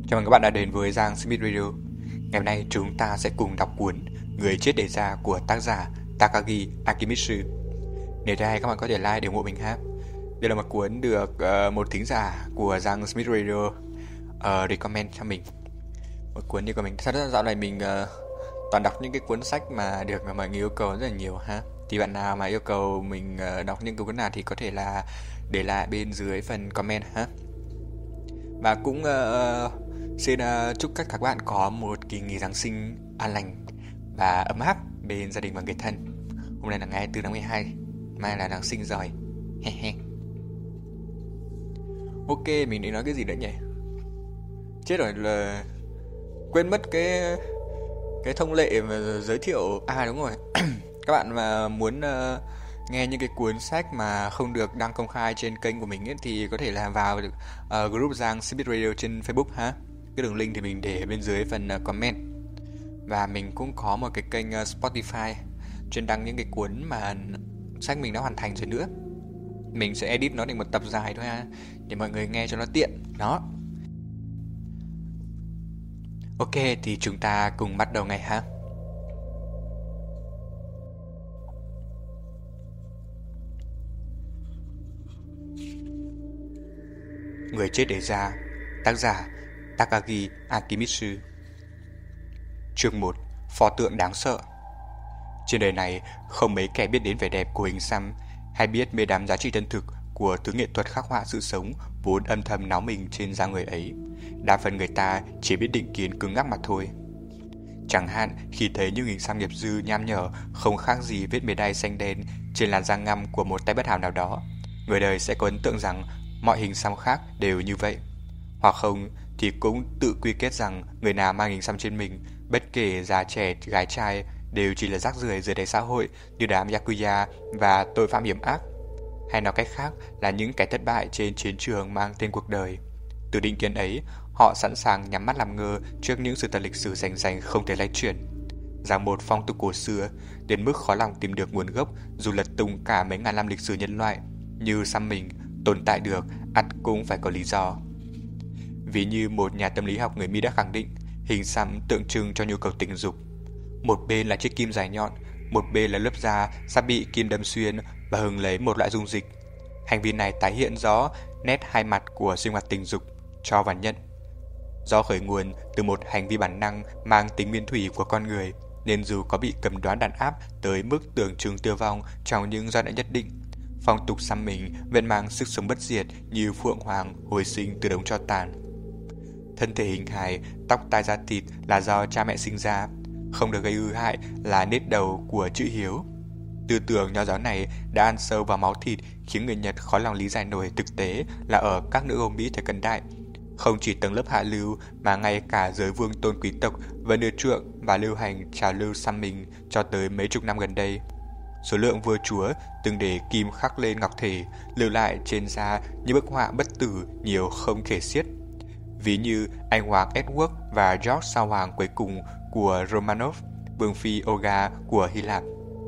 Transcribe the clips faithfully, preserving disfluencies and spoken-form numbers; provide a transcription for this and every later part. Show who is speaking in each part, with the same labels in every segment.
Speaker 1: Chào mừng các bạn đã đến với Giang Smith Radio. Ngày hôm nay chúng ta sẽ cùng đọc cuốn Người chết để ra của tác giả Takagi Akimitsu. Nếu thấy hay các bạn có thể like để ủng hộ mình ha. Đây là một cuốn được uh, một thính giả của Giang Smith Radio uh, recommend cho mình. Một cuốn như của mình. Thật ra dạo này mình uh, toàn đọc những cái cuốn sách mà được mọi người yêu cầu rất là nhiều ha. Thì bạn nào mà yêu cầu mình uh, đọc những cuốn nào thì có thể là để lại bên dưới phần comment ha. Và cũng uh, xin uh, chúc các các bạn có một kỳ nghỉ Giáng sinh an lành và ấm áp bên gia đình và người thân. Hôm nay là ngày hai mươi tư tháng mười hai, mai là Giáng sinh rồi. Ok, mình định nói cái gì nữa nhỉ? Chết rồi, là quên mất cái cái thông lệ mà giới thiệu. À đúng rồi. Các bạn mà muốn uh, nghe những cái cuốn sách mà không được đăng công khai trên kênh của mình ấy, thì có thể là vào được uh, group Giang Smith Radio trên Facebook ha. Cái đường link thì mình để bên dưới phần uh, comment. Và mình cũng có một cái kênh uh, Spotify chuyên đăng những cái cuốn mà sách mình đã hoàn thành rồi nữa. Mình sẽ edit nó thành một tập dài thôi ha, để mọi người nghe cho nó tiện. Đó. Ok, thì chúng ta cùng bắt đầu ngay ha. Người chết để ra, tác giả Takagi Akimitsu. Chương một. Pho tượng đáng sợ. Trên đời này không mấy kẻ biết đến vẻ đẹp của hình xăm hay biết mê đắm giá trị chân thực của thứ nghệ thuật khắc họa sự sống vốn âm thầm náo mình trên da người ấy. Đa phần người ta chỉ biết định kiến cứng ngắc mà thôi. Chẳng hạn khi thấy những hình xăm nghiệp dư nham nhở không khác gì vết mề đay xanh đen trên làn da ngăm của một tay bất hảo nào đó, người đời sẽ có ấn tượng rằng mọi hình xăm khác đều như vậy. Hoặc không thì cũng tự quy kết rằng người nào mang hình xăm trên mình, bất kể già trẻ gái trai, đều chỉ là rác rưởi dưới đáy xã hội như đám Yakuza và tội phạm hiểm ác. Hay nói cách khác là những kẻ thất bại trên chiến trường mang tên cuộc đời. Từ định kiến ấy, họ sẵn sàng nhắm mắt làm ngơ trước những sự thật lịch sử rành rành không thể lay chuyển. Rằng một phong tục cổ xưa, đến mức khó lòng tìm được nguồn gốc dù lật tung cả mấy ngàn năm lịch sử nhân loại, như xăm mình tồn tại được, ắt cũng phải có lý do. Ví như một nhà tâm lý học người Mỹ đã khẳng định, hình xăm tượng trưng cho nhu cầu tình dục. Một bên là chiếc kim dài nhọn, một bên là lớp da sắp bị kim đâm xuyên và hứng lấy một loại dung dịch. Hành vi này tái hiện rõ nét hai mặt của sinh hoạt tình dục, cho và nhận. Do khởi nguồn từ một hành vi bản năng mang tính nguyên thủy của con người, nên dù có bị cấm đoán đàn áp tới mức tưởng chừng tiêu vong trong những giai đoạn nhất định, phong tục xăm mình vẫn mang sức sống bất diệt như phượng hoàng hồi sinh từ đống tro tàn. Thân thể hình hài, tóc tai da thịt là do cha mẹ sinh ra, không được gây hư hại là nết đầu của chữ hiếu. Tư tưởng nho giáo này đã ăn sâu vào máu thịt, khiến người Nhật khó lòng lý giải nổi thực tế là ở các nước Âu Mỹ thời cận đại, không chỉ tầng lớp hạ lưu mà ngay cả giới vương tôn quý tộc vẫn ưa chuộng và lưu hành trào lưu xăm mình cho tới mấy chục năm gần đây. Số lượng vua chúa từng để kim khắc lên ngọc thể lưu lại trên da như bức họa bất tử nhiều không kể xiết. Ví như anh hoàng Edward và George sao hoàng cuối cùng của Romanov, vương phi Olga của Hy Lạp.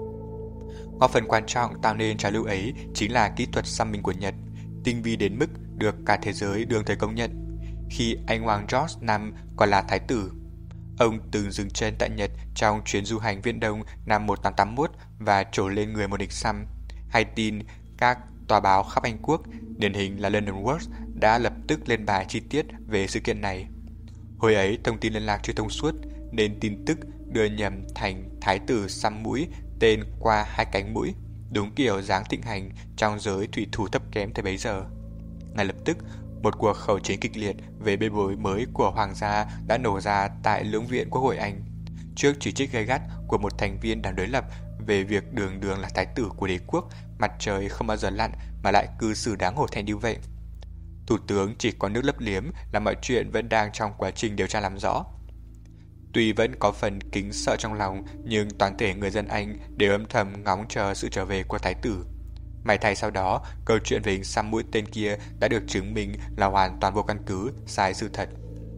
Speaker 1: Góp phần quan trọng tạo nên trào lưu ấy chính là kỹ thuật xăm mình của Nhật, tinh vi đến mức được cả thế giới đương thời công nhận. Khi anh hoàng George năm còn là thái tử, ông từng dừng chân tại Nhật trong chuyến du hành Viễn Đông năm một nghìn tám trăm tám mươi mốt và trổ lên người một hình xăm. Hay tin các tòa báo khắp Anh Quốc, điển hình là London World, đã lập tức lên bài chi tiết về sự kiện này. Hồi ấy thông tin liên lạc chưa thông suốt, nên tin tức đưa nhầm thành thái tử xăm mũi tên qua hai cánh mũi, đúng kiểu dáng thịnh hành trong giới thủy thủ thấp kém thời bấy giờ. Ngay lập tức, một cuộc khẩu chiến kịch liệt về bê bối mới của hoàng gia đã nổ ra tại lưỡng viện Quốc hội Anh, trước chỉ trích gay gắt của một thành viên đảng đối lập về việc đường đường là thái tử của đế quốc, mặt trời không bao giờ lặn mà lại cư xử đáng hổ thẹn như vậy. Thủ tướng chỉ có nước lấp liếm là mọi chuyện vẫn đang trong quá trình điều tra làm rõ. Tuy vẫn có phần kính sợ trong lòng, nhưng toàn thể người dân Anh đều âm thầm ngóng chờ sự trở về của thái tử. May thay sau đó, câu chuyện về hình xăm mũi tên kia đã được chứng minh là hoàn toàn vô căn cứ, sai sự thật.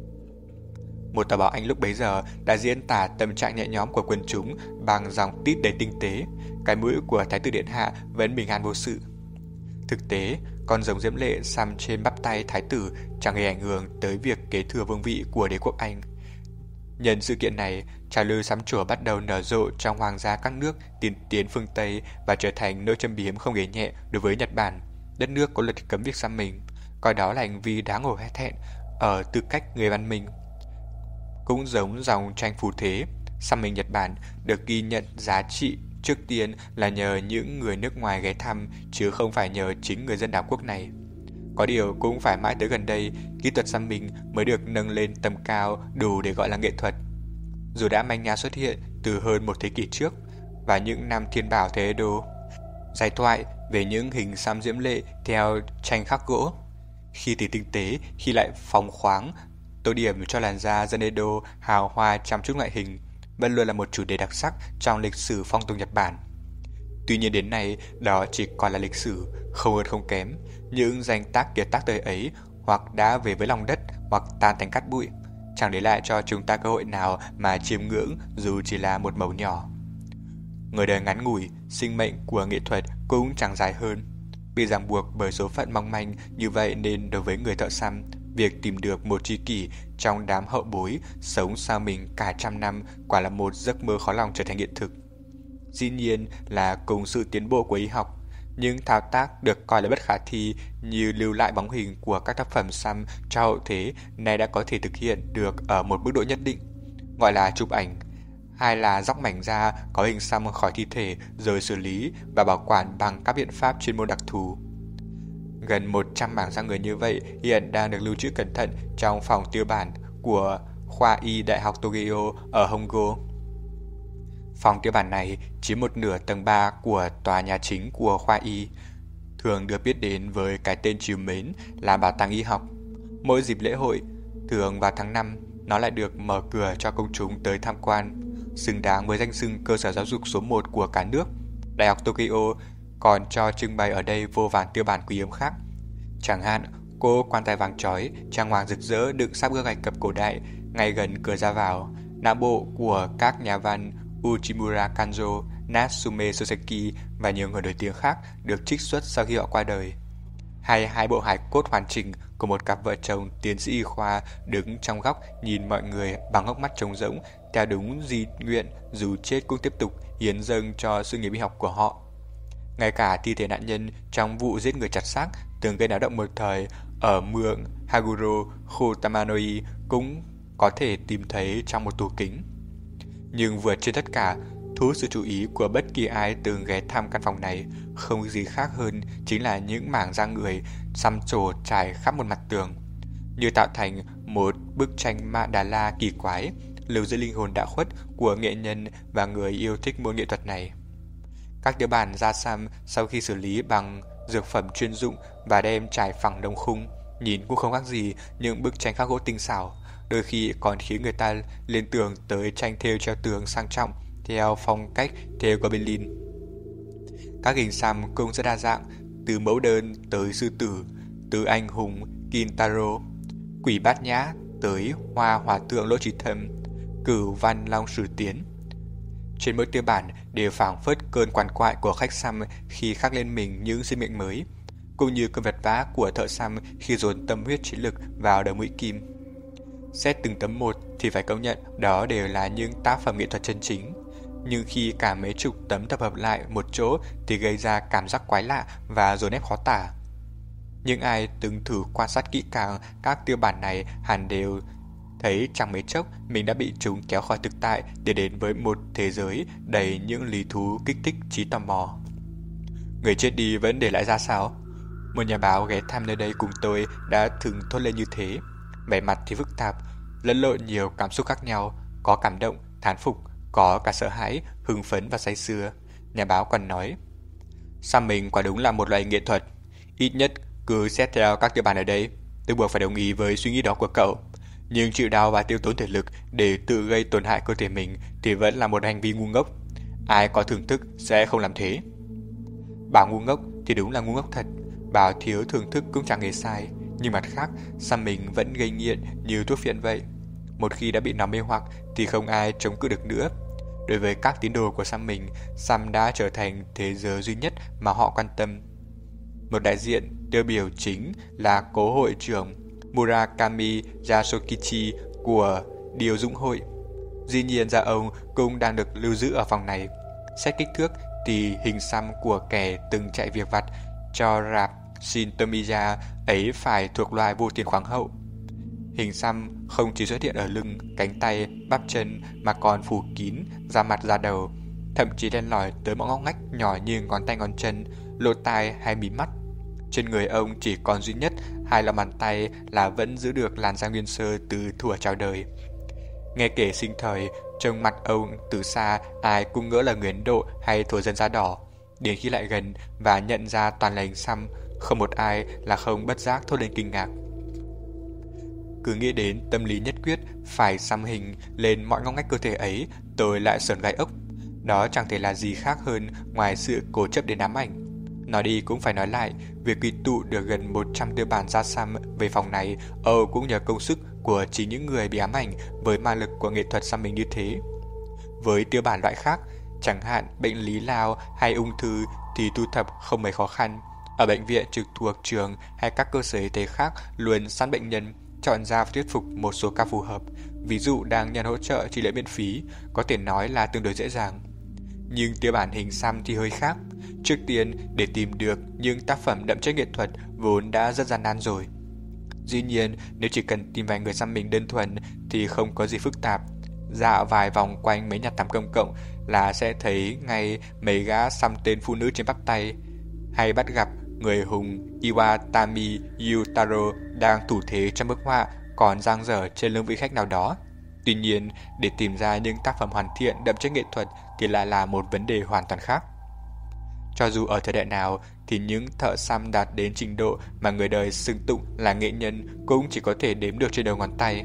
Speaker 1: Một tờ báo Anh lúc bấy giờ đã diễn tả tâm trạng nhẹ nhõm của quần chúng bằng dòng tít đầy tinh tế, cái mũi của thái tử điện hạ vẫn bình an vô sự. Thực tế, con rồng diễm lệ xăm trên bắp tay thái tử chẳng hề ảnh hưởng tới việc kế thừa vương vị của đế quốc Anh. Nhân sự kiện này, trào lưu sắm chùa bắt đầu nở rộ trong hoàng gia các nước tiên tiến phương Tây và trở thành nỗi châm biếm không hề nhẹ đối với Nhật Bản, đất nước có luật cấm việc xăm mình, coi đó là hành vi đáng hổ thẹn ở tư cách người văn minh. Cũng giống dòng tranh phù thế, xăm mình Nhật Bản được ghi nhận giá trị trước tiên là nhờ những người nước ngoài ghé thăm, chứ không phải nhờ chính người dân đảo quốc này. Có điều cũng phải mãi tới gần đây, kỹ thuật xăm mình mới được nâng lên tầm cao đủ để gọi là nghệ thuật. Dù đã manh nha xuất hiện từ hơn một thế kỷ trước, và những năm thiên bảo thế Edo, giải thoại về những hình xăm diễm lệ theo tranh khắc gỗ, khi thì tinh tế, khi lại phóng khoáng, tô điểm cho làn da dân Edo hào hoa chăm chút ngoại hình, vẫn luôn là một chủ đề đặc sắc trong lịch sử phong tục Nhật Bản. Tuy nhiên đến nay, đó chỉ còn là lịch sử, không hơn không kém. Những danh tác kiệt tác thời ấy hoặc đã về với lòng đất hoặc tan thành cát bụi, chẳng để lại cho chúng ta cơ hội nào mà chiêm ngưỡng dù chỉ là một mẩu nhỏ. Người đời ngắn ngủi, sinh mệnh của nghệ thuật cũng chẳng dài hơn. Bị ràng buộc bởi số phận mong manh như vậy nên đối với người thợ xăm, việc tìm được một tri kỷ trong đám hậu bối sống sau mình cả trăm năm quả là một giấc mơ khó lòng trở thành hiện thực. Dĩ nhiên là cùng sự tiến bộ của y học, những thao tác được coi là bất khả thi như lưu lại bóng hình của các tác phẩm xăm cho hậu thế nay đã có thể thực hiện được ở một mức độ nhất định, gọi là chụp ảnh, hay là dóc mảnh da có hình xăm khỏi thi thể rồi xử lý và bảo quản bằng các biện pháp chuyên môn đặc thù. Gần một trăm mảng da người như vậy hiện đang được lưu trữ cẩn thận trong phòng tiêu bản của khoa y Đại học Tokyo ở Hongo. Phòng tiêu bản này chiếm một nửa tầng ba của tòa nhà chính của khoa y, thường được biết đến với cái tên trìu mến là bảo tàng y học. Mỗi dịp lễ hội, thường vào tháng năm, nó lại được mở cửa cho công chúng tới tham quan, xứng đáng với danh xưng cơ sở giáo dục số một của cả nước. Đại học Tokyo còn cho trưng bày ở đây vô vàn tiêu bản quý hiếm khác. Chẳng hạn, cô quan tài vàng chói, trang hoàng rực rỡ đựng sắp gương Ai Cập cổ đại ngay gần cửa ra vào, não bộ của các nhà văn Uchimura Kanjo, Natsume Soseki và nhiều người nổi tiếng khác được trích xuất sau khi họ qua đời. Hay hai bộ hài cốt hoàn chỉnh của một cặp vợ chồng tiến sĩ y khoa đứng trong góc nhìn mọi người bằng hốc mắt trống rỗng, theo đúng di nguyện dù chết cũng tiếp tục hiến dâng cho sự nghiệp y học của họ. Ngay cả thi thể nạn nhân trong vụ giết người chặt xác từng gây náo động một thời ở mương Haguro Khotamanoi cũng có thể tìm thấy trong một tủ kính. Nhưng vượt trên tất cả, thu hút sự chú ý của bất kỳ ai từng ghé thăm căn phòng này không gì khác hơn chính là những mảng da người xăm trổ trải khắp một mặt tường, như tạo thành một bức tranh mandala kỳ quái, lưu giữ linh hồn đã khuất của nghệ nhân và người yêu thích môn nghệ thuật này. Các tiêu bản da xăm sau khi xử lý bằng dược phẩm chuyên dụng và đem trải phẳng đồng khung, nhìn cũng không khác gì những bức tranh khắc gỗ tinh xảo, đôi khi còn khiến người ta liên tưởng tới tranh thêu treo tường sang trọng theo phong cách thêu của Berlin. Các hình xăm cũng rất đa dạng, từ mẫu đơn tới sư tử, từ anh hùng Kintaro, quỷ bát nhã tới hoa hòa thượng Lỗ Trí Thâm, cửu văn long sử tiến. Trên mỗi tiêu bản đều phảng phất cơn quằn quại của khách xăm khi khắc lên mình những sinh mệnh mới, cũng như cơn vật vã của thợ xăm khi dồn tâm huyết trí lực vào đầu mũi kim. Xét từng tấm một thì phải công nhận đó đều là những tác phẩm nghệ thuật chân chính, nhưng khi cả mấy chục tấm tập hợp lại một chỗ thì gây ra cảm giác quái lạ và dồn ép khó tả. Những ai từng thử quan sát kỹ càng các tiêu bản này hẳn đều thấy chẳng mấy chốc mình đã bị chúng kéo khỏi thực tại để đến với một thế giới đầy những lý thú kích thích trí tò mò. Người chết đi vẫn để lại ra sao? Một nhà báo ghé thăm nơi đây cùng tôi đã từng thốt lên như thế. Vẻ mặt thì phức tạp, lẫn lộn nhiều cảm xúc khác nhau, có cảm động, thán phục, có cả sợ hãi, hưng phấn và say sưa. Nhà báo còn nói, xăm mình quả đúng là một loại nghệ thuật. Ít nhất cứ xét theo các tiêu bản ở đây, tôi buộc phải đồng ý với suy nghĩ đó của cậu. Nhưng chịu đau và tiêu tốn thể lực để tự gây tổn hại cơ thể mình thì vẫn là một hành vi ngu ngốc. Ai có thưởng thức sẽ không làm thế. Bảo ngu ngốc thì đúng là ngu ngốc thật, bảo thiếu thưởng thức cũng chẳng hề sai. Nhưng mặt khác, xăm mình vẫn gây nghiện như thuốc phiện vậy. Một khi đã bị nó mê hoặc thì không ai chống cự được nữa. Đối với các tín đồ của xăm mình, xăm đã trở thành thế giới duy nhất mà họ quan tâm. Một đại diện tiêu biểu chính là cố hội trưởng Murakami Yasukichi của Điều Dũng Hội. Dĩ nhiên ra ông cũng đang được lưu giữ ở phòng này. Xét kích thước thì hình xăm của kẻ từng chạy việc vặt cho rạp Shintomiya ấy phải thuộc loài vô tiền khoáng hậu. Hình xăm không chỉ xuất hiện ở lưng, cánh tay, bắp chân mà còn phủ kín da mặt da đầu, thậm chí len lỏi tới mọi ngóc ngách nhỏ như ngón tay ngón chân, lỗ tai hay mí mắt. Trên người ông chỉ còn duy nhất hai lòng bàn tay là vẫn giữ được làn da nguyên sơ từ thuở chào đời. Nghe kể sinh thời, trông mặt ông từ xa ai cũng ngỡ là người Ấn Độ hay thổ dân da đỏ. Đến khi lại gần và nhận ra toàn là hình xăm, không một ai là không bất giác thốt lên kinh ngạc. Cứ nghĩ đến tâm lý nhất quyết phải xăm hình lên mọi ngóc ngách cơ thể ấy, tôi lại sởn gai ốc. Đó chẳng thể là gì khác hơn ngoài sự cố chấp đến ám ảnh. Nói đi cũng phải nói lại, việc quy tụ được gần một trăm tiêu bản da xăm về phòng này Âu cũng nhờ công sức của chính những người bị ám ảnh với ma lực của nghệ thuật xăm mình như thế. Với tiêu bản loại khác, chẳng hạn bệnh lý lao hay ung thư thì thu thập không mấy khó khăn. Ở bệnh viện trực thuộc trường hay các cơ sở y tế khác luôn sẵn bệnh nhân, chọn ra và thuyết phục một số ca phù hợp. Ví dụ đang nhận hỗ trợ trị liệu miễn phí, có thể nói là tương đối dễ dàng. Nhưng tiêu bản hình xăm thì hơi khác. Trước tiên, để tìm được những tác phẩm đậm chất nghệ thuật vốn đã rất gian nan rồi. Dĩ nhiên, nếu chỉ cần tìm vài người xăm mình đơn thuần thì không có gì phức tạp. Dạo vài vòng quanh mấy nhà tắm công cộng là sẽ thấy ngay mấy gã xăm tên phụ nữ trên bắp tay, hay bắt gặp người hùng Iwatani Yutaro đang thủ thế trong bức họa còn dang dở trên lưng vị khách nào đó. Tuy nhiên, để tìm ra những tác phẩm hoàn thiện đậm chất nghệ thuật thì lại là một vấn đề hoàn toàn khác. Cho dù ở thời đại nào thì những thợ xăm đạt đến trình độ mà người đời xưng tụng là nghệ nhân cũng chỉ có thể đếm được trên đầu ngón tay.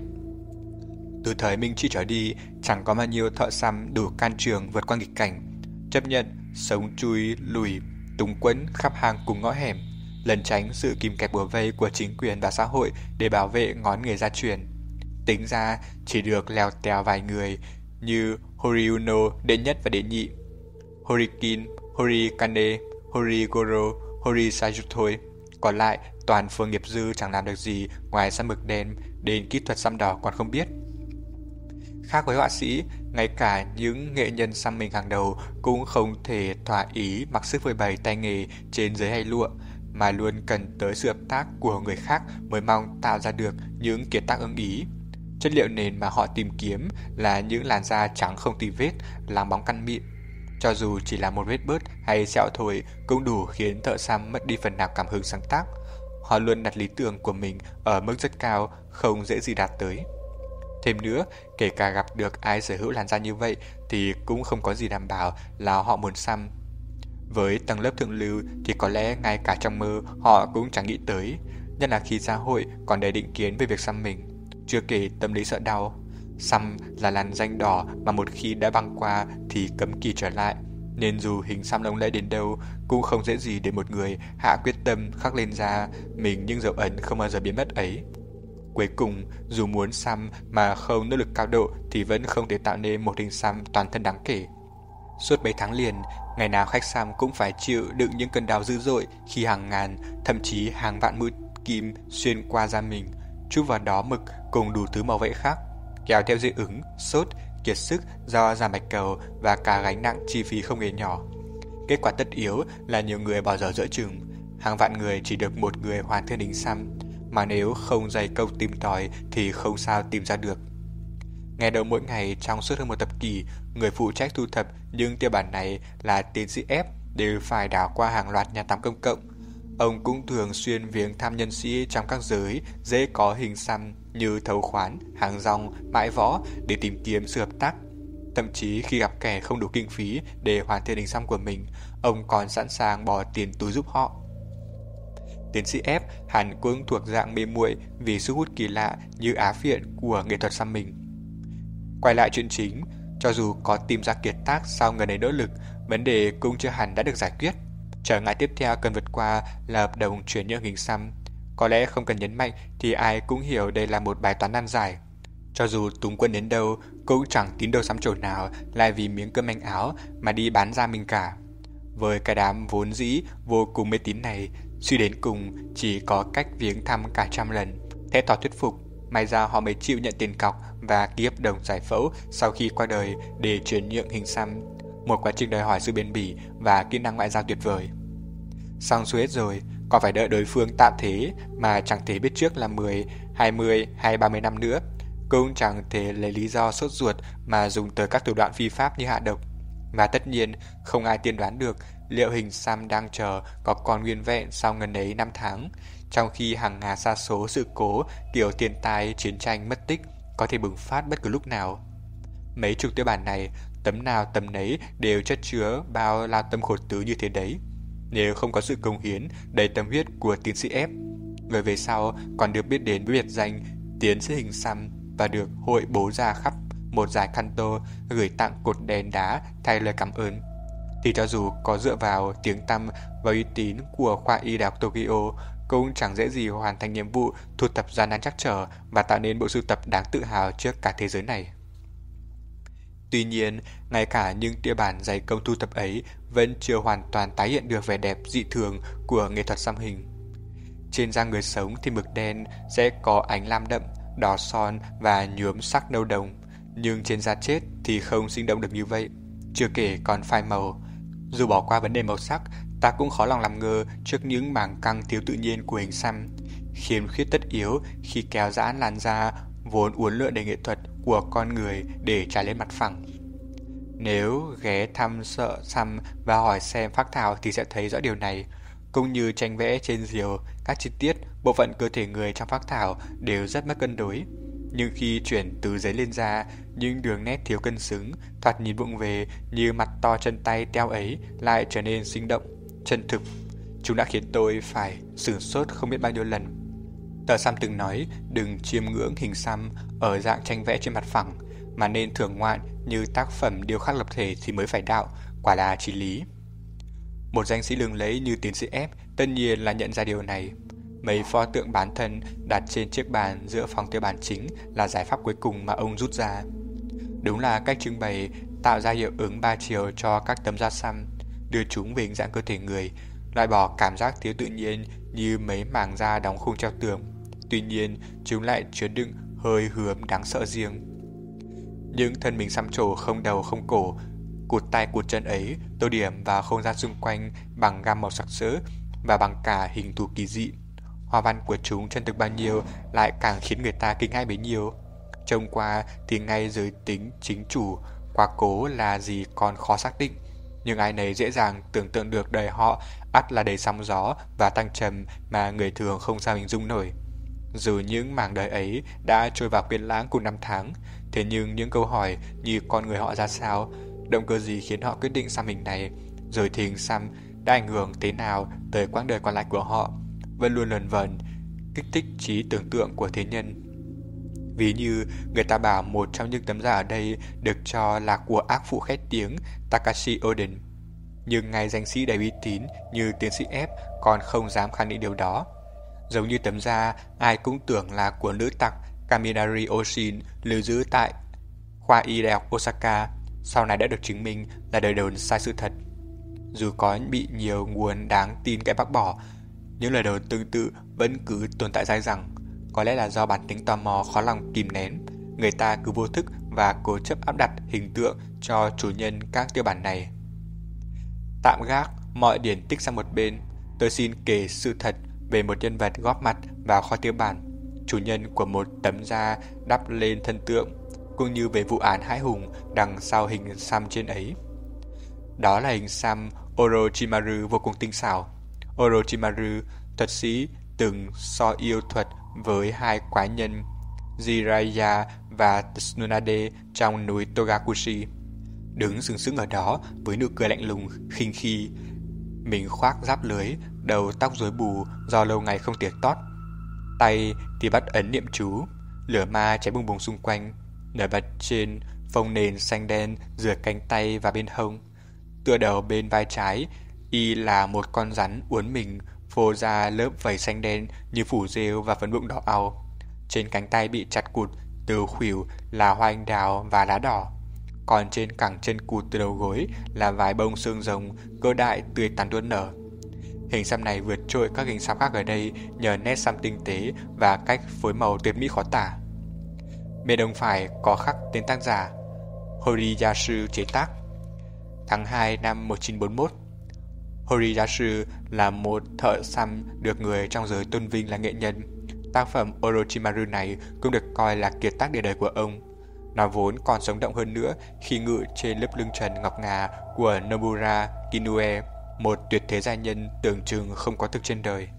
Speaker 1: Từ thời Minh Trị trở đi, chẳng có bao nhiêu thợ xăm đủ can trường vượt qua nghịch cảnh, chấp nhận sống chui lùi, túng quẫn khắp hang cùng ngõ hẻm, lẩn tránh sự kìm kẹp bủa vây của chính quyền và xã hội để bảo vệ ngón nghề gia truyền. Tính ra chỉ được lèo tèo vài người như Horiuno đệ nhất và đệ nhị, Horikin, Horikane, Horigoro, Horisaju thôi. Còn lại toàn phường nghiệp dư chẳng làm được gì ngoài xăm mực đen, đến kỹ thuật xăm đỏ còn không biết. Khác với họa sĩ, ngay cả những nghệ nhân xăm mình hàng đầu cũng không thể thỏa ý mặc sức phơi bày tay nghề trên giấy hay lụa, mà luôn cần tới sự hợp tác của người khác mới mong tạo ra được những kiệt tác ưng ý. Chất liệu nền mà họ tìm kiếm là những làn da trắng không tì vết, láng bóng căn mịn. Cho dù chỉ là một vết bớt hay sẹo thôi cũng đủ khiến thợ xăm mất đi phần nào cảm hứng sáng tác. Họ luôn đặt lý tưởng của mình ở mức rất cao, không dễ gì đạt tới. Thêm nữa, kể cả gặp được ai sở hữu làn da như vậy thì cũng không có gì đảm bảo là họ muốn xăm. Với tầng lớp thượng lưu thì có lẽ ngay cả trong mơ họ cũng chẳng nghĩ tới, nhất là khi xã hội còn đầy định kiến về việc xăm mình. Chưa kể tâm lý sợ đau. Xăm là làn danh đỏ mà một khi đã băng qua thì cấm kỳ trở lại, nên dù hình xăm lộng lẫy đến đâu cũng không dễ gì để một người hạ quyết tâm khắc lên da mình những dấu ấn không bao giờ biến mất ấy. Cuối cùng, dù muốn xăm mà không nỗ lực cao độ thì vẫn không thể tạo nên một hình xăm toàn thân đáng kể. Suốt mấy tháng liền, ngày nào khách xăm cũng phải chịu đựng những cơn đau dữ dội khi hàng ngàn, thậm chí hàng vạn mũi kim xuyên qua da mình, chút vào đó mực cùng đủ thứ màu vẫy khác, kéo theo dị ứng, sốt, kiệt sức do giảm bạch cầu và cả gánh nặng chi phí không hề nhỏ. Kết quả tất yếu là nhiều người bỏ dở giữa chừng, hàng vạn người chỉ được một người hoàn thiện hình xăm, mà nếu không dày công tìm tòi thì không sao tìm ra được. Ngày đầu mỗi ngày trong suốt hơn một thập kỷ, người phụ trách thu thập những tiêu bản này là tiến sĩ F đều phải đảo qua hàng loạt nhà tắm công cộng. Ông cũng thường xuyên viếng thăm nhân sĩ trong các giới dễ có hình xăm như thấu khoán, hàng rong, mãi võ để tìm kiếm sự hợp tác. Thậm chí khi gặp kẻ không đủ kinh phí để hoàn thiện hình xăm của mình, ông còn sẵn sàng bỏ tiền túi giúp họ. Tiến sĩ F hẳn cũng thuộc dạng mê muội vì sức hút kỳ lạ như á phiện của nghệ thuật xăm mình. Quay lại chuyện chính, cho dù có tìm ra kiệt tác sau ngần ấy nỗ lực, vấn đề cũng chưa hẳn đã được giải quyết. Trở ngại tiếp theo cần vượt qua là hợp đồng chuyển nhượng hình xăm. Có lẽ không cần nhấn mạnh thì ai cũng hiểu đây là một bài toán nan giải. Cho dù túng quẫn đến đâu, cũng chẳng tín đồ xăm trổ nào lại vì miếng cơm manh áo mà đi bán da mình cả. Với cái đám vốn dĩ vô cùng mê tín này, Suy đến cùng, chỉ có cách viếng thăm cả trăm lần, thét tỏ thuyết phục, may ra họ mới chịu nhận tiền cọc và ký hợp đồng giải phẫu sau khi qua đời để chuyển nhượng hình xăm, một quá trình đòi hỏi sự bền bỉ và kỹ năng ngoại giao tuyệt vời. Xong xuôi hết rồi, còn phải đợi đối phương tạm thế mà chẳng thể biết trước là mười, hai mươi hay ba mươi năm nữa, cũng chẳng thể lấy lý do sốt ruột mà dùng tới các thủ đoạn phi pháp như hạ độc. Và tất nhiên, không ai tiên đoán được liệu hình xăm đang chờ có còn nguyên vẹn sau ngần ấy năm tháng, trong khi hàng ngàn sa số sự cố kiểu thiên tai, chiến tranh, mất tích có thể bùng phát bất cứ lúc nào. Mấy chục tiêu bản này, tấm nào tấm nấy đều chất chứa bao lao tâm khổ tứ như thế đấy. Nếu không có sự cống hiến đầy tâm huyết của tiến sĩ F, người về sau còn được biết đến với biệt danh tiến sĩ hình xăm và được hội bố ra khắp một giải canto gửi tặng cột đèn đá thay lời cảm ơn, thì cho dù có dựa vào tiếng tăm và uy tín của khoa y đại học Tokyo, cũng chẳng dễ gì hoàn thành nhiệm vụ thu thập gian nan trắc trở và tạo nên bộ sưu tập đáng tự hào trước cả thế giới này. Tuy nhiên, ngay cả những tiêu bản dày công thu thập ấy vẫn chưa hoàn toàn tái hiện được vẻ đẹp dị thường của nghệ thuật xăm hình. Trên da người sống thì mực đen sẽ có ánh lam đậm, đỏ son và nhuốm sắc nâu đồng, nhưng trên da chết thì không sinh động được như vậy, chưa kể còn phai màu. Dù bỏ qua vấn đề màu sắc, ta cũng khó lòng làm ngơ trước những mảng căng thiếu tự nhiên của hình xăm, khiếm khuyết tất yếu khi kéo giãn làn da vốn uốn lượn đầy nghệ thuật của con người để trải lên mặt phẳng. Nếu ghé thăm sợ xăm và hỏi xem phác thảo thì sẽ thấy rõ điều này. Cũng như tranh vẽ trên diều, các chi tiết, bộ phận cơ thể người trong phác thảo đều rất mất cân đối. Nhưng khi chuyển từ giấy lên da, những đường nét thiếu cân xứng, thoạt nhìn vụng về như mặt to chân tay teo ấy lại trở nên sinh động, chân thực. Chúng đã khiến tôi phải sửng sốt không biết bao nhiêu lần. Tờ xăm từng nói đừng chiêm ngưỡng hình xăm ở dạng tranh vẽ trên mặt phẳng, mà nên thưởng ngoạn như tác phẩm điêu khắc lập thể thì mới phải đạo, quả là chí lý. Một danh sĩ lừng lẫy như tiến sĩ F tất nhiên là nhận ra điều này. Mấy pho tượng bán thân đặt trên chiếc bàn giữa phòng tiêu bản chính là giải pháp cuối cùng mà ông rút ra. Đúng là cách trưng bày tạo ra hiệu ứng ba chiều cho các tấm da xăm, đưa chúng về hình dạng cơ thể người, loại bỏ cảm giác thiếu tự nhiên như mấy mảng da đóng khung treo tường. Tuy nhiên, chúng lại chứa đựng hơi hướng đáng sợ riêng. Những thân mình xăm trổ không đầu không cổ, cụt tay cụt chân ấy tô điểm vào không gian xung quanh bằng gam màu sặc sỡ và bằng cả hình thù kỳ dị. Hoa văn của chúng chân thực bao nhiêu lại càng khiến người ta kinh hãi bấy nhiêu. Trông qua thì ngay giới tính chính chủ quá cố là gì còn khó xác định, nhưng ai nấy dễ dàng tưởng tượng được đời họ ắt là đầy sóng gió và thăng trầm mà người thường không sao hình dung nổi. Dù những mảng đời ấy đã trôi vào quên lãng cùng năm tháng, thế nhưng những câu hỏi như con người họ ra sao, động cơ gì khiến họ quyết định xăm hình này, rồi thì hình xăm đã ảnh hưởng thế nào tới quãng đời còn lại của họ, vẫn luôn lờn vờn kích thích trí tưởng tượng của thế nhân. Ví như người ta bảo một trong những tấm da ở đây được cho là của ác phụ khét tiếng Takashi Oden, nhưng ngay danh sĩ đầy uy tín như tiến sĩ F còn không dám khẳng định điều đó. Giống như tấm da ai cũng tưởng là của nữ tặc Kaminari Oshin lưu giữ tại khoa y đại học Osaka, sau này đã được chứng minh là đời đồn sai sự thật. Dù có bị nhiều nguồn đáng tin cậy bác bỏ, những lời đồn tương tự vẫn cứ tồn tại dai dẳng. Có lẽ là do bản tính tò mò khó lòng kìm nén, người ta cứ vô thức và cố chấp áp đặt hình tượng cho chủ nhân các tiêu bản này. Tạm gác mọi điển tích sang một bên, tôi xin kể sự thật về một nhân vật góp mặt vào kho tiêu bản, chủ nhân của một tấm da đắp lên thân tượng, cũng như về vụ án hãi hùng đằng sau hình xăm trên ấy. Đó là hình xăm Orochimaru vô cùng tinh xảo. Orochimaru, thuật sĩ từng so yêu thuật với hai quái nhân Jiraiya và Tsunade trong núi Togakushi. Đứng sừng sững ở đó với nụ cười lạnh lùng khinh khi, mình khoác giáp lưới, đầu tóc rối bù do lâu ngày không tỉa tót. Tay thì bắt ấn niệm chú, lửa ma cháy bùng bùng xung quanh, nổi bật trên phông nền xanh đen giữa cánh tay và bên hông. Tựa đầu bên vai trái, y là một con rắn uốn mình phô ra lớp vảy xanh đen như phủ rêu và phấn bụng đỏ au. Trên cánh tay bị chặt cụt từ khuỷu là hoa anh đào và lá đỏ, còn trên cẳng chân cụt từ đầu gối là vài bông xương rồng cơ đại tươi tắn đuôn nở. Hình xăm này vượt trội các hình xăm khác ở đây nhờ nét xăm tinh tế và cách phối màu tuyệt mỹ khó tả. Bên ông phải có khắc tên tác giả Horiyasu chế tác. Tháng hai năm một nghìn chín trăm bốn mươi mốt, Horiyasu là một thợ xăm được người trong giới tôn vinh là nghệ nhân. Tác phẩm Orochimaru này cũng được coi là kiệt tác để đời của ông. Nó vốn còn sống động hơn nữa khi ngự trên lớp lưng trần ngọc ngà của Nomura Inoue, một tuyệt thế gia nhân tưởng chừng không có thực trên đời.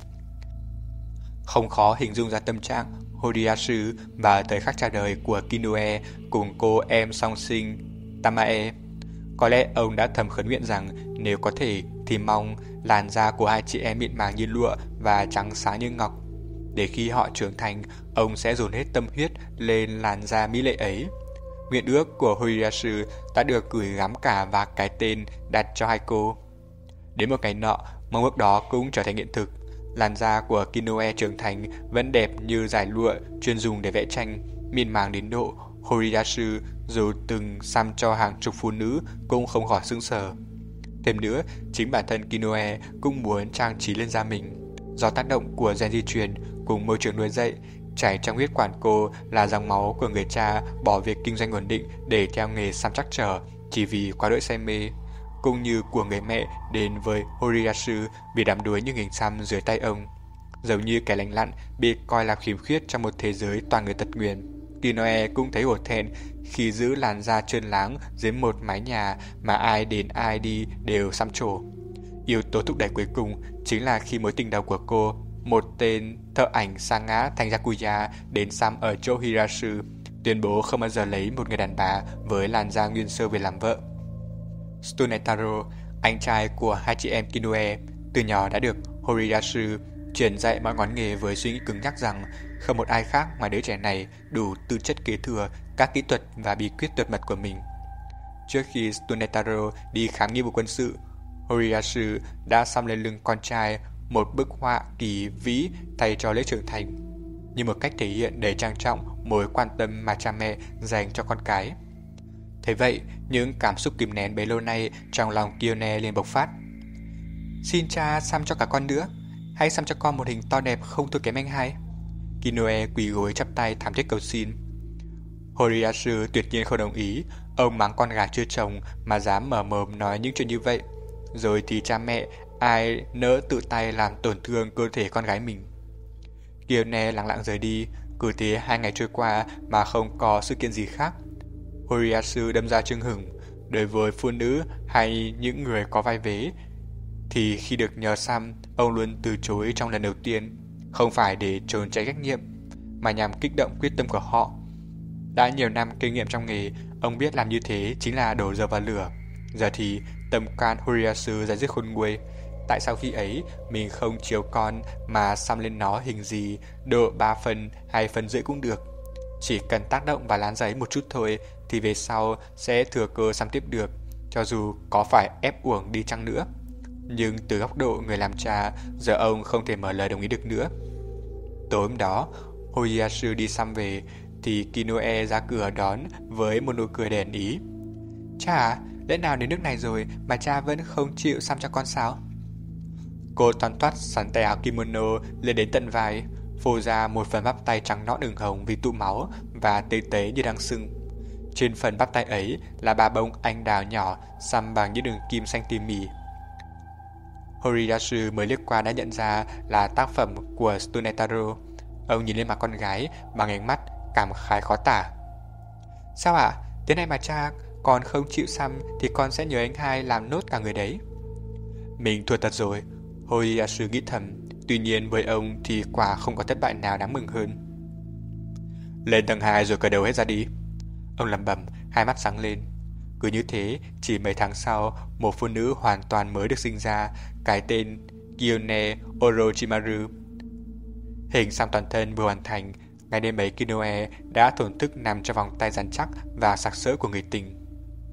Speaker 1: Không khó hình dung ra tâm trạng Horiyasu và thời khắc ra đời của Inoue cùng cô em song sinh Tamae. Có lẽ ông đã thầm khấn nguyện rằng nếu có thể thì mong làn da của hai chị em mịn màng như lụa và trắng sáng như ngọc. Để khi họ trưởng thành, ông sẽ dồn hết tâm huyết lên làn da mỹ lệ ấy. Nguyện ước của Horiyasu đã được gửi gắm cả vào cái tên đặt cho hai cô. Đến một ngày nọ, mong ước đó cũng trở thành hiện thực. Làn da của Inoue trưởng thành vẫn đẹp như dải lụa chuyên dùng để vẽ tranh, mịn màng đến độ Horiyasu dù từng xăm cho hàng chục phụ nữ cũng không khỏi sững sờ. Thêm nữa, chính bản thân Inoue cũng muốn trang trí lên da mình. Do tác động của gen di truyền cùng môi trường nuôi dạy, chảy trong huyết quản cô là dòng máu của người cha bỏ việc kinh doanh ổn định để theo nghề xăm trắc trở chỉ vì quá đỗi say mê, cũng như của người mẹ đến với Horiyasu vì đắm đuối những hình xăm dưới tay ông. Giống như kẻ lành lặn bị coi là khiếm khuyết trong một thế giới toàn người tật nguyền, Inoue cũng thấy hổ thẹn khi giữ làn da trơn láng dưới một mái nhà mà ai đến ai đi đều xăm trổ. Yếu tố thúc đẩy cuối cùng chính là khi mối tình đầu của cô, một tên thợ ảnh sa ngã thành Yakuza đến xăm ở chỗ Hirasu, tuyên bố không bao giờ lấy một người đàn bà với làn da nguyên sơ về làm vợ. Tsunetaro, anh trai của hai chị em Inoue, từ nhỏ đã được Horiyasu truyền dạy mọi ngón nghề với suy nghĩ cứng nhắc rằng không một ai khác ngoài đứa trẻ này đủ tư chất kế thừa các kỹ thuật và bí quyết tuyệt mật của mình. Trước khi Tsunetaro đi khám nghĩa vụ quân sự, Horiyasu đã xăm lên lưng con trai một bức họa kỳ vĩ thay cho lễ trưởng thành, như một cách thể hiện đầy trang trọng mối quan tâm mà cha mẹ dành cho con cái. Thế vậy, những cảm xúc kìm nén bấy lâu nay trong lòng Kiyone liền bộc phát. Xin cha xăm cho cả con nữa, hãy xăm cho con một hình to đẹp không thua kém anh hai. Kinoue quỳ gối chắp tay thảm thiết cầu xin. Horiyasu tuyệt nhiên không đồng ý. Ông mắng con gà chưa chồng mà dám mở mồm nói những chuyện như vậy. Rồi thì cha mẹ ai nỡ tự tay làm tổn thương cơ thể con gái mình. Kiyone lặng lặng rời đi. Cứ thế hai ngày trôi qua mà không có sự kiện gì khác. Horiyasu đâm ra chưng hửng. Đối với phụ nữ hay những người có vai vế thì khi được nhờ xăm, ông luôn từ chối trong lần đầu tiên, không phải để trốn tránh trách nhiệm mà nhằm kích động quyết tâm của họ. Đã nhiều năm kinh nghiệm trong nghề, ông biết làm như thế chính là đổ dầu vào lửa. Giờ thì tâm can Horiyasu ra dứt khôn nguôi. Tại sao khi ấy mình không chiếu con mà xăm lên nó hình gì độ ba phần hay phần rưỡi cũng được. Chỉ cần tác động và lán giấy một chút thôi thì về sau sẽ thừa cơ xăm tiếp được, cho dù có phải ép uổng đi chăng nữa. Nhưng từ góc độ người làm cha, giờ ông không thể mở lời đồng ý được nữa. Tối hôm đó, Horiyasu đi xăm về thì Kinoue ra cửa đón với một nụ cười đèn ý. Cha à, lẽ nào đến nước này rồi mà cha vẫn không chịu xăm cho con sao? Cô toan toát sắn tay áo kimono lên đến tận vai, phô ra một phần bắp tay trắng nõn ửng hồng vì tụ máu và tế tế như đang sưng. Trên phần bắp tay ấy là ba bông anh đào nhỏ xăm bằng những đường kim xanh tỉ mỉ. Horiyasu mới liếc qua đã nhận ra là tác phẩm của Tsunetaro. Ông nhìn lên mặt con gái bằng ánh mắt cảm khái khó tả. Sao ạ? À? Thế này mà cha còn không chịu xăm thì con sẽ nhờ anh hai làm nốt cả người đấy. Mình thua thật rồi, Horiyasu nghĩ thầm. Tuy nhiên với ông thì quả không có thất bại nào đáng mừng hơn. Lên tầng hai rồi cởi đầu hết ra đi. Ông lẩm bẩm, hai mắt sáng lên. Cứ như thế, chỉ mấy tháng sau, một phụ nữ hoàn toàn mới được sinh ra, cái tên Kiyone Orochimaru. Hình xăm toàn thân vừa hoàn thành, ngày đêm ấy Kinoue đã thổn thức nằm trong vòng tay rắn chắc và sặc sỡ của người tình.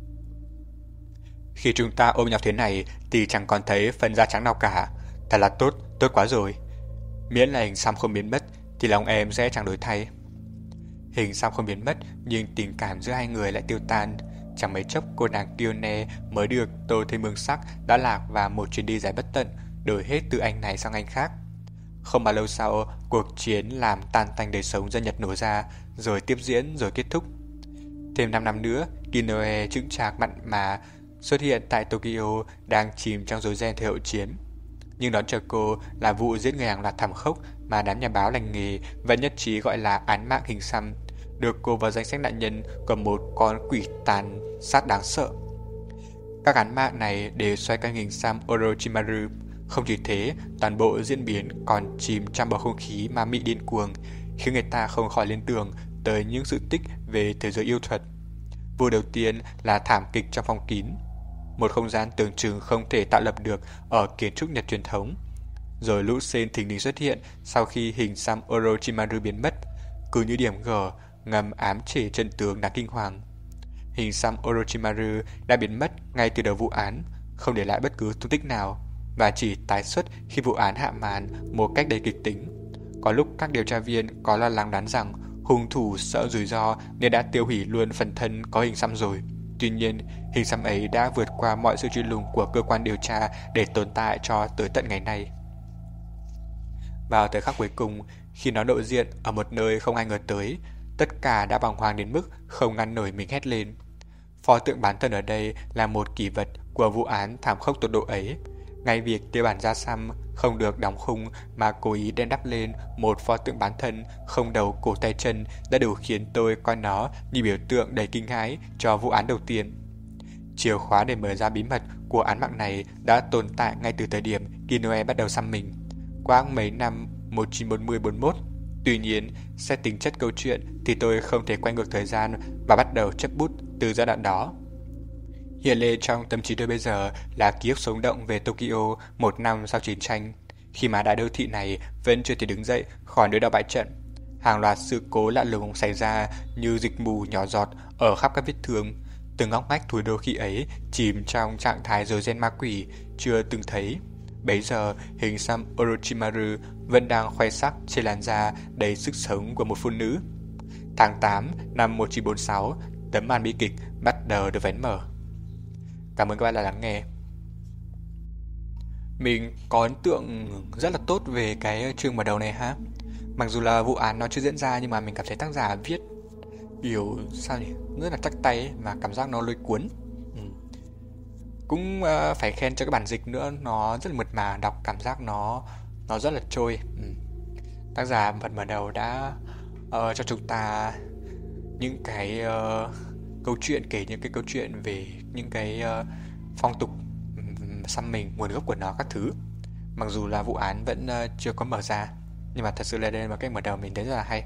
Speaker 1: Khi chúng ta ôm nhau thế này thì chẳng còn thấy phần da trắng nào cả. Thật là tốt, tốt quá rồi. Miễn là hình xăm không biến mất thì lòng em sẽ chẳng đổi thay. Hình xăm không biến mất nhưng tình cảm giữa hai người lại tiêu tan. Chẳng mấy chốc cô nàng Kiyone mới được tô thêm mương sắc đã lạc vào một chuyến đi dài bất tận, đổi hết từ anh này sang anh khác. Không bao lâu sau, cuộc chiến làm tan tành đời sống dân Nhật nổ ra, rồi tiếp diễn rồi kết thúc. Thêm năm năm nữa, Kinoe chững chạc mặn mà xuất hiện tại Tokyo đang chìm trong rối ren thời hậu chiến. Nhưng đón chờ cô là vụ giết người hàng loạt thảm khốc mà đám nhà báo lành nghề vẫn nhất trí gọi là án mạng hình xăm, đưa cô vào danh sách nạn nhân của một con quỷ tàn sát đáng sợ. Các án mạng này đều xoay quanh hình xăm Orochimaru. Không chỉ thế, toàn bộ diễn biến còn chìm trong bầu không khí ma mị điên cuồng, khiến người ta không khỏi liên tưởng tới những sự tích về thế giới yêu thuật. Vụ đầu tiên là thảm kịch trong phòng kín, một không gian tưởng chừng không thể tạo lập được ở kiến trúc Nhật truyền thống. Rồi lũ sên thình lình xuất hiện sau khi hình xăm Orochimaru biến mất, cứ như điểm gở ngầm ám chỉ chân tướng đáng kinh hoàng. Hình xăm Orochimaru đã biến mất ngay từ đầu vụ án, không để lại bất cứ tung tích nào, và chỉ tái xuất khi vụ án hạ màn một cách đầy kịch tính. Có lúc các điều tra viên có lo lắng đoán rằng hung thủ sợ rủi ro nên đã tiêu hủy luôn phần thân có hình xăm rồi. Tuy nhiên, hình xăm ấy đã vượt qua mọi sự truy lùng của cơ quan điều tra để tồn tại cho tới tận ngày nay. Vào thời khắc cuối cùng, khi nó lộ diện ở một nơi không ai ngờ tới, tất cả đã bàng hoàng đến mức không ngăn nổi mình hét lên. Pho tượng bán thân ở đây là một kỷ vật của vụ án thảm khốc tột độ ấy. Ngay việc tiêu bản ra xăm không được đóng khung mà cố ý đem đắp lên một pho tượng bán thân không đầu cổ tay chân đã đủ khiến tôi coi nó như biểu tượng đầy kinh hãi cho vụ án đầu tiên. Chìa khóa để mở ra bí mật của án mạng này đã tồn tại ngay từ thời điểm Kinoe bắt đầu xăm mình, quãng mấy năm một nghìn chín trăm bốn mươi bốn mươi mốt. Tuy nhiên, xét tính chất câu chuyện thì tôi không thể quay ngược thời gian và bắt đầu chấp bút từ giai đoạn đó. Hiện lên trong tâm trí tôi bây giờ là ký ức sống động về Tokyo một năm sau chiến tranh, khi mà đại đô thị này vẫn chưa thể đứng dậy khỏi nỗi đau bại trận. Hàng loạt sự cố lạ lùng xảy ra như dịch mù nhỏ giọt ở khắp các vết thương. Từng ngóc ngách thủ đô khi ấy chìm trong trạng thái rối ren ma quỷ chưa từng thấy. Bấy giờ, hình xăm Orochimaru vẫn đang khoe sắc trên làn da đầy sức sống của một phụ nữ. Tháng tám năm một nghìn chín trăm bốn mươi sáu, tấm màn bi kịch bắt đầu được vén mở. Cảm ơn các bạn đã lắng nghe. Mình có ấn tượng rất là tốt về cái chương mở đầu này ha. Mặc dù là vụ án nó chưa diễn ra nhưng mà mình cảm thấy tác giả viết kiểu sao nhỉ, rất là chắc tay ấy, mà cảm giác nó lôi cuốn. Ừ. Cũng uh, phải khen cho cái bản dịch nữa, nó rất là mượt mà, đọc cảm giác nó nó rất là trôi. Ừ. Tác giả phần mở đầu đã uh, cho chúng ta những cái uh, câu chuyện, kể những cái câu chuyện về những cái uh, phong tục um, xăm mình, nguồn gốc của nó các thứ. Mặc dù là vụ án vẫn uh, chưa có mở ra, nhưng mà thật sự là đây là cái mở đầu mình thấy rất là hay.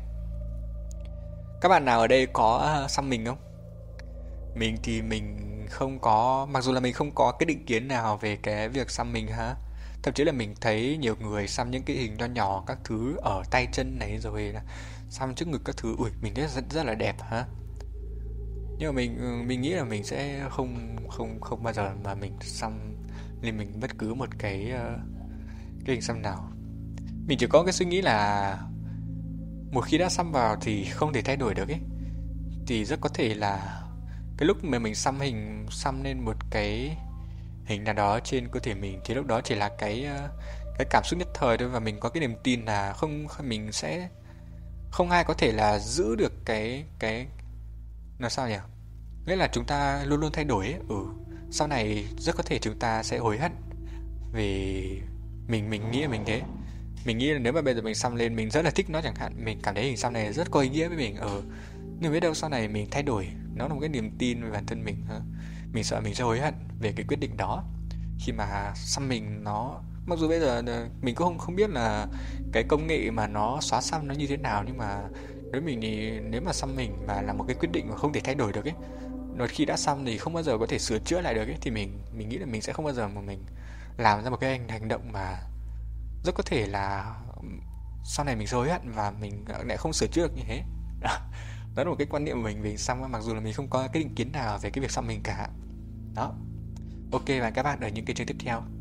Speaker 1: Các bạn nào ở đây có uh, xăm mình không? Mình thì mình không có, mặc dù là mình không có cái định kiến nào về cái việc xăm mình ha. Thậm chí là mình thấy nhiều người xăm những cái hình nho nhỏ các thứ ở tay chân này, rồi là xăm trước ngực các thứ, ui mình thấy rất rất là đẹp ha. Nhưng mà mình mình nghĩ là mình sẽ không không không bao giờ mà mình xăm lên mình bất cứ một cái uh, cái hình xăm nào. Mình chỉ có cái suy nghĩ là một khi đã xăm vào thì không thể thay đổi được ấy. Thì rất có thể là cái lúc mà mình xăm hình, xăm lên một cái hình nào đó trên cơ thể mình thì lúc đó chỉ là cái cái cảm xúc nhất thời thôi, và mình có cái niềm tin là không mình sẽ không ai có thể là giữ được cái cái là sao nhỉ? Nghĩa là chúng ta luôn luôn thay đổi ấy. Ừ, sau này rất có thể chúng ta sẽ hối hận vì mình mình nghĩ là mình thế. Mình nghĩ là nếu mà bây giờ mình xăm lên mình rất là thích nó chẳng hạn, mình cảm thấy hình xăm này rất có ý nghĩa với mình. Ừ, nhưng biết đâu sau này mình thay đổi, nó là một cái niềm tin về bản thân mình. Mình sợ mình sẽ hối hận về cái quyết định đó khi mà xăm mình nó, mặc dù bây giờ mình cũng không không biết là cái công nghệ mà nó xóa xăm nó như thế nào, nhưng mà đối với mình thì nếu mà xăm mình mà là một cái quyết định mà không thể thay đổi được ấy, một khi đã xăm thì không bao giờ có thể sửa chữa lại được ấy, thì mình mình nghĩ là mình sẽ không bao giờ mà mình làm ra một cái hành, hành động mà rất có thể là sau này mình sẽ hối hận và mình lại không sửa chữa được như thế. Đó, đó là một cái quan niệm của mình về xăm, mặc dù là mình không có cái định kiến nào về cái việc xăm mình cả. Đó. Ok, và các bạn ở những cái chương tiếp theo.